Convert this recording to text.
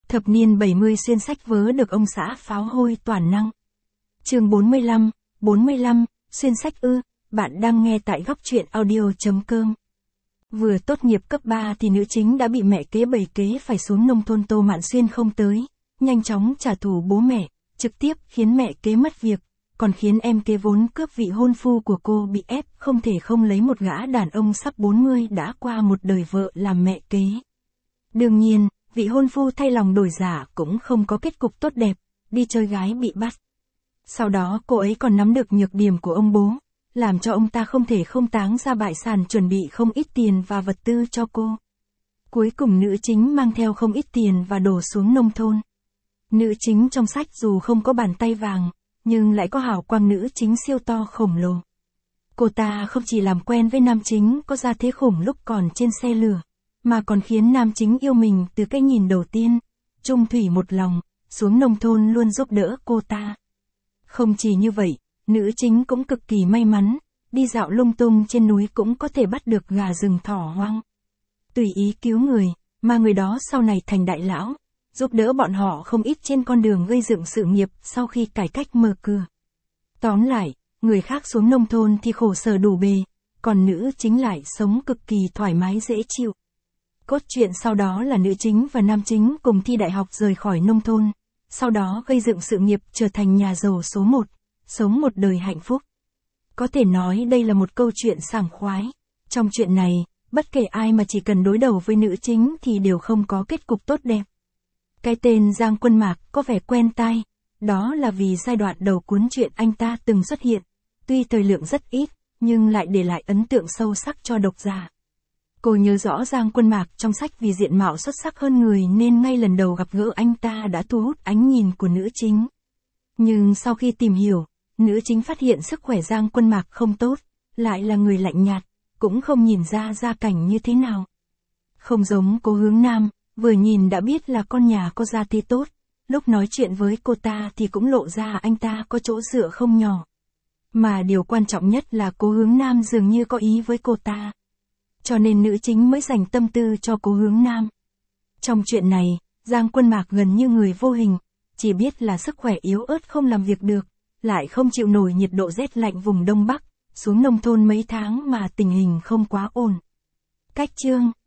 Thập niên 70 xuyên sách vớ được ông xã pháo hôi toàn năng. Chương 45, xuyên sách ư, bạn đang nghe tại góc truyện audio.com. Vừa tốt nghiệp cấp 3 thì nữ chính đã bị mẹ kế bày kế phải xuống nông thôn Tô Mạn Xuyên không tới, nhanh chóng trả thù bố mẹ, trực tiếp khiến mẹ kế mất việc, còn khiến em kế vốn cướp vị hôn phu của cô bị ép không thể không lấy một gã đàn ông sắp 40 đã qua một đời vợ làm mẹ kế. Đương nhiên, vị hôn phu thay lòng đổi dạ cũng không có kết cục tốt đẹp, đi chơi gái bị bắt. Sau đó cô ấy còn nắm được nhược điểm của ông bố, làm cho ông ta không thể không táng ra bại sản chuẩn bị không ít tiền và vật tư cho cô. Cuối cùng nữ chính mang theo không ít tiền và đổ xuống nông thôn. Nữ chính trong sách dù không có bàn tay vàng, nhưng lại có hào quang nữ chính siêu to khổng lồ. Cô ta không chỉ làm quen với nam chính có gia thế khủng lúc còn trên xe lửa, mà còn khiến nam chính yêu mình từ cái nhìn đầu tiên, chung thủy một lòng, xuống nông thôn luôn giúp đỡ cô ta. Không chỉ như vậy, nữ chính cũng cực kỳ may mắn, đi dạo lung tung trên núi cũng có thể bắt được gà rừng thỏ hoang. Tùy ý cứu người, mà người đó sau này thành đại lão, giúp đỡ bọn họ không ít trên con đường gây dựng sự nghiệp sau khi cải cách mở cửa. Tóm lại, người khác xuống nông thôn thì khổ sở đủ bề, còn nữ chính lại sống cực kỳ thoải mái dễ chịu. Cốt truyện sau đó là nữ chính và nam chính cùng thi đại học rời khỏi nông thôn, sau đó gây dựng sự nghiệp trở thành nhà giàu số 1, sống một đời hạnh phúc. Có thể nói đây là một câu chuyện sảng khoái. Trong chuyện này, bất kể ai mà chỉ cần đối đầu với nữ chính thì đều không có kết cục tốt đẹp. Cái tên Giang Quân Mạc có vẻ quen tai, đó là vì giai đoạn đầu cuốn truyện anh ta từng xuất hiện, tuy thời lượng rất ít, nhưng lại để lại ấn tượng sâu sắc cho độc giả. Cô nhớ rõ Giang Quân Mạc trong sách vì diện mạo xuất sắc hơn người nên ngay lần đầu gặp gỡ anh ta đã thu hút ánh nhìn của nữ chính. Nhưng sau khi tìm hiểu, nữ chính phát hiện sức khỏe Giang Quân Mạc không tốt, lại là người lạnh nhạt, cũng không nhìn ra gia cảnh như thế nào. Không giống Cố Hướng Nam, vừa nhìn đã biết là con nhà có gia thế tốt, lúc nói chuyện với cô ta thì cũng lộ ra anh ta có chỗ dựa không nhỏ. Mà điều quan trọng nhất là Cố Hướng Nam dường như có ý với cô ta. Cho nên nữ chính mới dành tâm tư cho Cố Hướng Nam. Trong chuyện này, Giang Quân Mạc gần như người vô hình, chỉ biết là sức khỏe yếu ớt không làm việc được, lại không chịu nổi nhiệt độ rét lạnh vùng Đông Bắc, xuống nông thôn mấy tháng mà tình hình không quá ổn. Cách chương